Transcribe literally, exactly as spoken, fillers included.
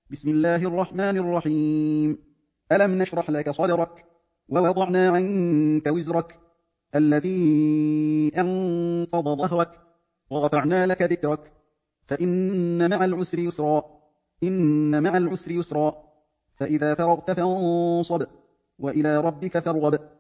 بسم الله الرحمن الرحيم. ألم نشرح لك صدرك ووضعنا عنك وزرك الذي أنقض ظهرك ورفعنا لك ذكرك فإن مع العسر يسرا إن مع العسر يسرا فإذا فرغت فانصب وإلى ربك فارغب.